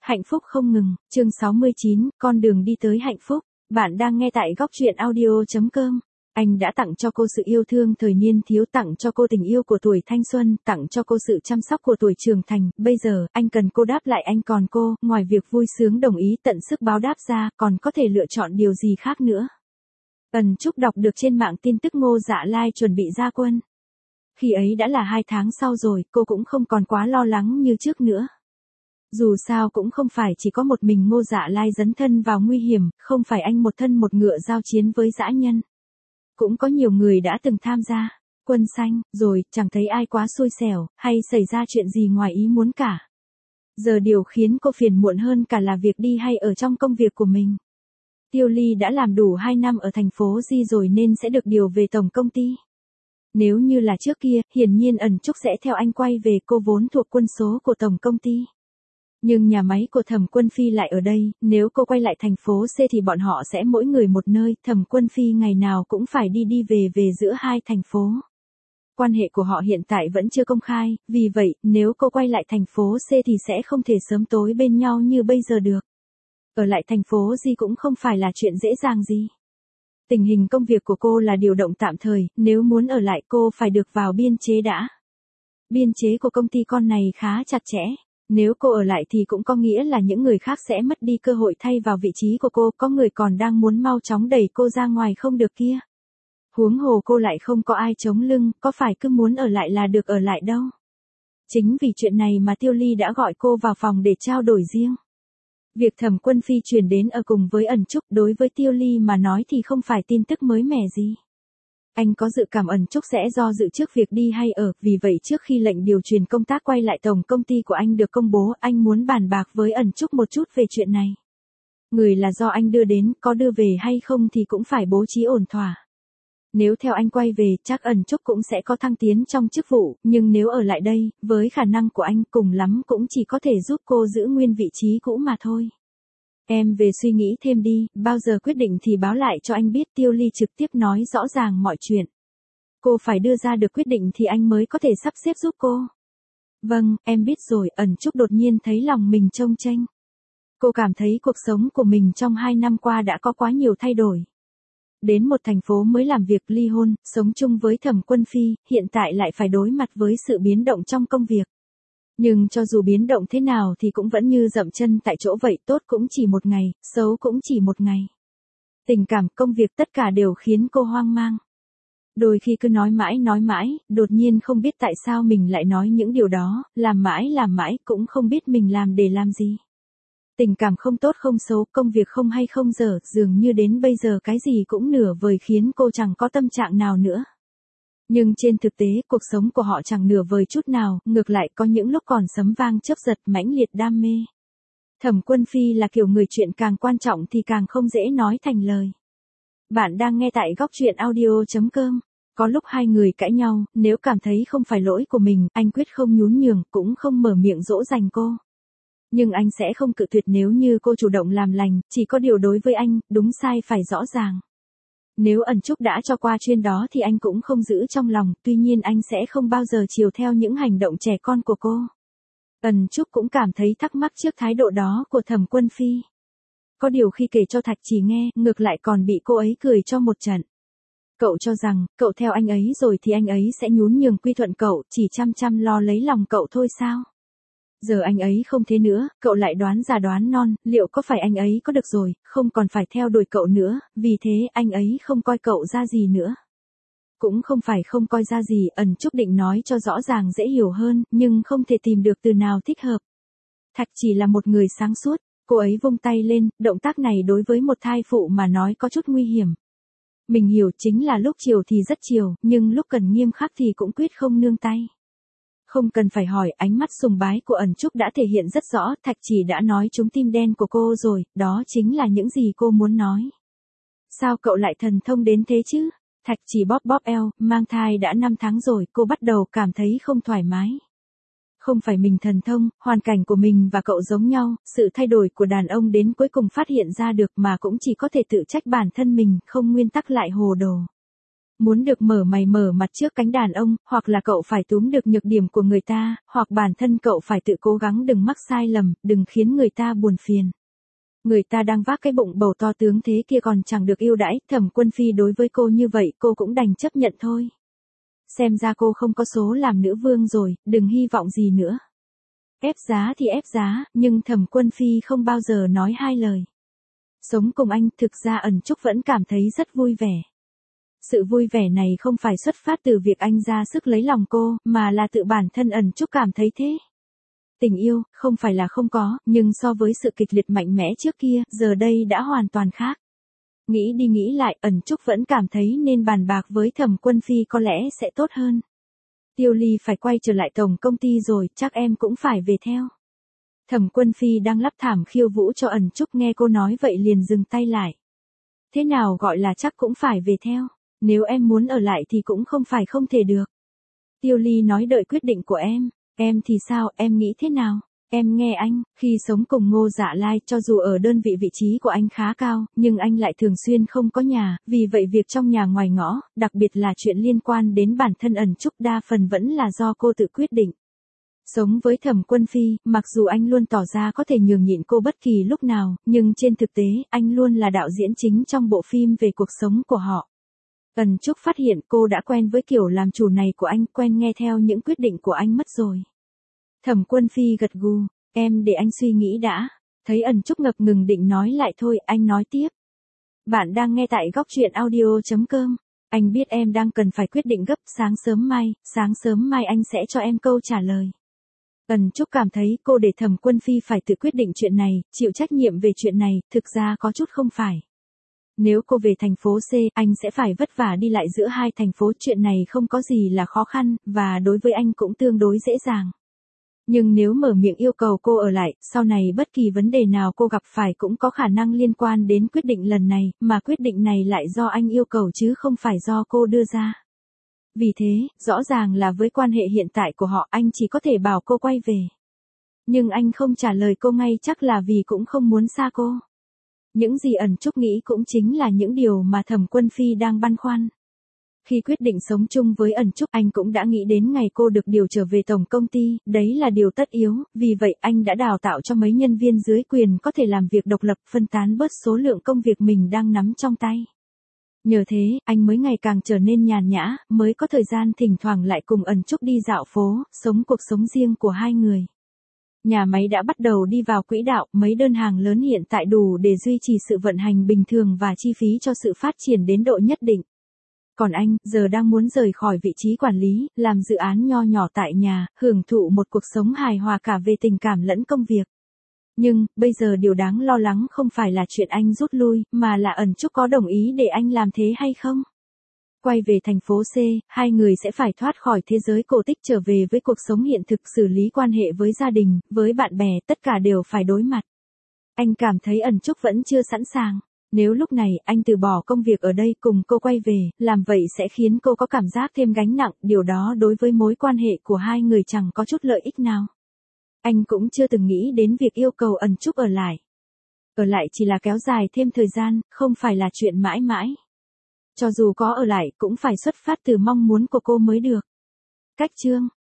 Hạnh phúc không ngừng, chương 69, con đường đi tới hạnh phúc. Bạn đang nghe tại góc truyện audio.com. Anh đã tặng cho cô sự yêu thương thời niên thiếu, tặng cho cô tình yêu của tuổi thanh xuân, tặng cho cô sự chăm sóc của tuổi trưởng thành. Bây giờ, anh cần cô đáp lại anh còn cô, ngoài việc vui sướng đồng ý tận sức báo đáp ra, còn có thể lựa chọn điều gì khác nữa. Ân Trúc đọc được trên mạng tin tức Ngô Dạ Lai chuẩn bị ra quân. Khi ấy đã là 2 tháng sau rồi, cô cũng không còn quá lo lắng như trước nữa. Dù sao cũng không phải chỉ có một mình Ngô Dạ Lai dấn thân vào nguy hiểm, không phải anh một thân một ngựa giao chiến với dã nhân. Cũng có nhiều người đã từng tham gia quân xanh, rồi chẳng thấy ai quá xui xẻo, hay xảy ra chuyện gì ngoài ý muốn cả. Giờ điều khiến cô phiền muộn hơn cả là việc đi hay ở trong công việc của mình. Tiêu Ly đã làm đủ 2 năm ở thành phố Di rồi nên sẽ được điều về tổng công ty. Nếu như là trước kia, hiển nhiên Ân Trúc sẽ theo anh quay về, cô vốn thuộc quân số của tổng công ty. Nhưng nhà máy của Thẩm Quân Phi lại ở đây, nếu cô quay lại thành phố C thì bọn họ sẽ mỗi người một nơi, Thẩm Quân Phi ngày nào cũng phải đi đi về giữa hai thành phố. Quan hệ của họ hiện tại vẫn chưa công khai, vì vậy, nếu cô quay lại thành phố C thì sẽ không thể sớm tối bên nhau như bây giờ được. Ở lại thành phố G cũng không phải là chuyện dễ dàng gì. Tình hình công việc của cô là điều động tạm thời, nếu muốn ở lại cô phải được vào biên chế đã. Biên chế của công ty con này khá chặt chẽ. Nếu cô ở lại thì cũng có nghĩa là những người khác sẽ mất đi cơ hội thay vào vị trí của cô, có người còn đang muốn mau chóng đẩy cô ra ngoài không được kia. Huống hồ cô lại không có ai chống lưng, có phải cứ muốn ở lại là được ở lại đâu. Chính vì chuyện này mà Tiêu Ly đã gọi cô vào phòng để trao đổi riêng. Việc Thẩm Quân Phi chuyển đến ở cùng với Ân Trúc đối với Tiêu Ly mà nói thì không phải tin tức mới mẻ gì. Anh có dự cảm Ân Trúc sẽ do dự trước việc đi hay ở, vì vậy trước khi lệnh điều chuyển công tác quay lại tổng công ty của anh được công bố, anh muốn bàn bạc với Ân Trúc một chút về chuyện này. Người là do anh đưa đến, có đưa về hay không thì cũng phải bố trí ổn thỏa. Nếu theo anh quay về, chắc Ân Trúc cũng sẽ có thăng tiến trong chức vụ, nhưng nếu ở lại đây, với khả năng của anh cùng lắm cũng chỉ có thể giúp cô giữ nguyên vị trí cũ mà thôi. Em về suy nghĩ thêm đi, bao giờ quyết định thì báo lại cho anh biết. Tiêu Ly trực tiếp nói rõ ràng mọi chuyện. Cô phải đưa ra được quyết định thì anh mới có thể sắp xếp giúp cô. Vâng, em biết rồi. Ân Trúc đột nhiên thấy lòng mình chông chênh. Cô cảm thấy cuộc sống của mình trong 2 năm qua đã có quá nhiều thay đổi. Đến một thành phố mới làm việc, ly hôn, sống chung với Thẩm Quân Phi, hiện tại lại phải đối mặt với sự biến động trong công việc. Nhưng cho dù biến động thế nào thì cũng vẫn như dậm chân tại chỗ vậy, tốt cũng chỉ một ngày, xấu cũng chỉ một ngày. Tình cảm, công việc tất cả đều khiến cô hoang mang. Đôi khi cứ nói mãi, đột nhiên không biết tại sao mình lại nói những điều đó, làm mãi, cũng không biết mình làm để làm gì. Tình cảm không tốt không xấu, công việc không hay không dở, dường như đến bây giờ cái gì cũng nửa vời khiến cô chẳng có tâm trạng nào nữa. Nhưng trên thực tế, cuộc sống của họ chẳng nửa vời chút nào, ngược lại có những lúc còn sấm vang chớp giật, mãnh liệt đam mê. Thẩm Quân Phi là kiểu người chuyện càng quan trọng thì càng không dễ nói thành lời. Bạn đang nghe tại góc truyện audio.com. Có lúc hai người cãi nhau, nếu cảm thấy không phải lỗi của mình, anh quyết không nhún nhường, cũng không mở miệng dỗ dành cô. Nhưng anh sẽ không cự tuyệt nếu như cô chủ động làm lành, chỉ có điều đối với anh, đúng sai phải rõ ràng. Nếu Ân Trúc đã cho qua chuyện đó thì anh cũng không giữ trong lòng, tuy nhiên anh sẽ không bao giờ chiều theo những hành động trẻ con của cô. Ân Trúc cũng cảm thấy thắc mắc trước thái độ đó của Thẩm Quân Phi. Có điều khi kể cho Thạch Chỉ nghe, ngược lại còn bị cô ấy cười cho một trận. Cậu cho rằng, cậu theo anh ấy rồi thì anh ấy sẽ nhún nhường quy thuận cậu, chỉ chăm lo lấy lòng cậu thôi sao? Giờ anh ấy không thế nữa, cậu lại đoán già đoán non, liệu có phải anh ấy có được rồi, không còn phải theo đuổi cậu nữa, vì thế anh ấy không coi cậu ra gì nữa. Cũng không phải không coi ra gì, Ân Trúc định nói cho rõ ràng dễ hiểu hơn, nhưng không thể tìm được từ nào thích hợp. Thạch Chỉ là một người sáng suốt, cô ấy vung tay lên, động tác này đối với một thai phụ mà nói có chút nguy hiểm. Mình hiểu, chính là lúc chiều thì rất chiều, nhưng lúc cần nghiêm khắc thì cũng quyết không nương tay. Không cần phải hỏi, ánh mắt sùng bái của Ân Trúc đã thể hiện rất rõ, Thạch Chỉ đã nói trúng tim đen của cô rồi, đó chính là những gì cô muốn nói. Sao cậu lại thần thông đến thế chứ? Thạch Chỉ bóp eo, mang thai đã 5 tháng rồi, cô bắt đầu cảm thấy không thoải mái. Không phải mình thần thông, hoàn cảnh của mình và cậu giống nhau, sự thay đổi của đàn ông đến cuối cùng phát hiện ra được mà cũng chỉ có thể tự trách bản thân mình, không nguyên tắc lại hồ đồ. Muốn được mở mày mở mặt trước cánh đàn ông, hoặc là cậu phải túm được nhược điểm của người ta, hoặc bản thân cậu phải tự cố gắng đừng mắc sai lầm, đừng khiến người ta buồn phiền. Người ta đang vác cái bụng bầu to tướng thế kia còn chẳng được yêu đãi, Thẩm Quân Phi đối với cô như vậy cô cũng đành chấp nhận thôi. Xem ra cô không có số làm nữ vương rồi, đừng hy vọng gì nữa. Ép giá thì ép giá, nhưng Thẩm Quân Phi không bao giờ nói hai lời. Sống cùng anh thực ra Ẩn Trúc vẫn cảm thấy rất vui vẻ. Sự vui vẻ này không phải xuất phát từ việc anh ra sức lấy lòng cô, mà là tự bản thân Ẩn Trúc cảm thấy thế. Tình yêu, không phải là không có, nhưng so với sự kịch liệt mạnh mẽ trước kia, giờ đây đã hoàn toàn khác. Nghĩ đi nghĩ lại, Ẩn Trúc vẫn cảm thấy nên bàn bạc với Thẩm Quân Phi có lẽ sẽ tốt hơn. Tiêu Ly phải quay trở lại tổng công ty rồi, chắc em cũng phải về theo. Thẩm Quân Phi đang lắp thảm khiêu vũ cho Ẩn Trúc nghe cô nói vậy liền dừng tay lại. Thế nào gọi là chắc cũng phải về theo, nếu em muốn ở lại thì cũng không phải không thể được. Tiêu Ly nói đợi quyết định của em thì sao, em nghĩ thế nào? Em nghe anh, khi sống cùng Ngô Dạ Lai cho dù ở đơn vị vị trí của anh khá cao, nhưng anh lại thường xuyên không có nhà, vì vậy việc trong nhà ngoài ngõ, đặc biệt là chuyện liên quan đến bản thân Ẩn Trúc đa phần vẫn là do cô tự quyết định. Sống với Thẩm Quân Phi, mặc dù anh luôn tỏ ra có thể nhường nhịn cô bất kỳ lúc nào, nhưng trên thực tế, anh luôn là đạo diễn chính trong bộ phim về cuộc sống của họ. Ẩn Trúc phát hiện cô đã quen với kiểu làm chủ này của anh, quen nghe theo những quyết định của anh mất rồi. Thẩm Quân Phi gật gù, em để anh suy nghĩ đã. Thấy Ẩn Trúc ngập ngừng định nói lại thôi, anh nói tiếp. Bạn đang nghe tại góc truyện audio.com. Anh biết em đang cần phải quyết định gấp, sáng sớm mai anh sẽ cho em câu trả lời. Ẩn Trúc cảm thấy cô để Thẩm Quân Phi phải tự quyết định chuyện này, chịu trách nhiệm về chuyện này, thực ra có chút không phải. Nếu cô về thành phố C, anh sẽ phải vất vả đi lại giữa hai thành phố, chuyện này không có gì là khó khăn, và đối với anh cũng tương đối dễ dàng. Nhưng nếu mở miệng yêu cầu cô ở lại, sau này bất kỳ vấn đề nào cô gặp phải cũng có khả năng liên quan đến quyết định lần này, mà quyết định này lại do anh yêu cầu chứ không phải do cô đưa ra. Vì thế, rõ ràng là với quan hệ hiện tại của họ anh chỉ có thể bảo cô quay về. Nhưng anh không trả lời cô ngay chắc là vì cũng không muốn xa cô. Những gì Ẩn Trúc nghĩ cũng chính là những điều mà Thẩm Quân Phi đang băn khoăn. Khi quyết định sống chung với Ẩn Trúc, anh cũng đã nghĩ đến ngày cô được điều trở về tổng công ty, đấy là điều tất yếu, vì vậy anh đã đào tạo cho mấy nhân viên dưới quyền có thể làm việc độc lập, phân tán bớt số lượng công việc mình đang nắm trong tay. Nhờ thế, anh mới ngày càng trở nên nhàn nhã, mới có thời gian thỉnh thoảng lại cùng Ẩn Trúc đi dạo phố, sống cuộc sống riêng của hai người. Nhà máy đã bắt đầu đi vào quỹ đạo, mấy đơn hàng lớn hiện tại đủ để duy trì sự vận hành bình thường và chi phí cho sự phát triển đến độ nhất định. Còn anh, giờ đang muốn rời khỏi vị trí quản lý, làm dự án nho nhỏ tại nhà, hưởng thụ một cuộc sống hài hòa cả về tình cảm lẫn công việc. Nhưng, bây giờ điều đáng lo lắng không phải là chuyện anh rút lui, mà là Ẩn Trúc có đồng ý để anh làm thế hay không? Quay về thành phố C, hai người sẽ phải thoát khỏi thế giới cổ tích trở về với cuộc sống hiện thực, xử lý quan hệ với gia đình, với bạn bè, tất cả đều phải đối mặt. Anh cảm thấy Ẩn Trúc vẫn chưa sẵn sàng. Nếu lúc này anh từ bỏ công việc ở đây cùng cô quay về, làm vậy sẽ khiến cô có cảm giác thêm gánh nặng, điều đó đối với mối quan hệ của hai người chẳng có chút lợi ích nào. Anh cũng chưa từng nghĩ đến việc yêu cầu Ẩn Trúc ở lại. Ở lại chỉ là kéo dài thêm thời gian, không phải là chuyện mãi mãi. Cho dù có ở lại cũng phải xuất phát từ mong muốn của cô mới được. Cách chương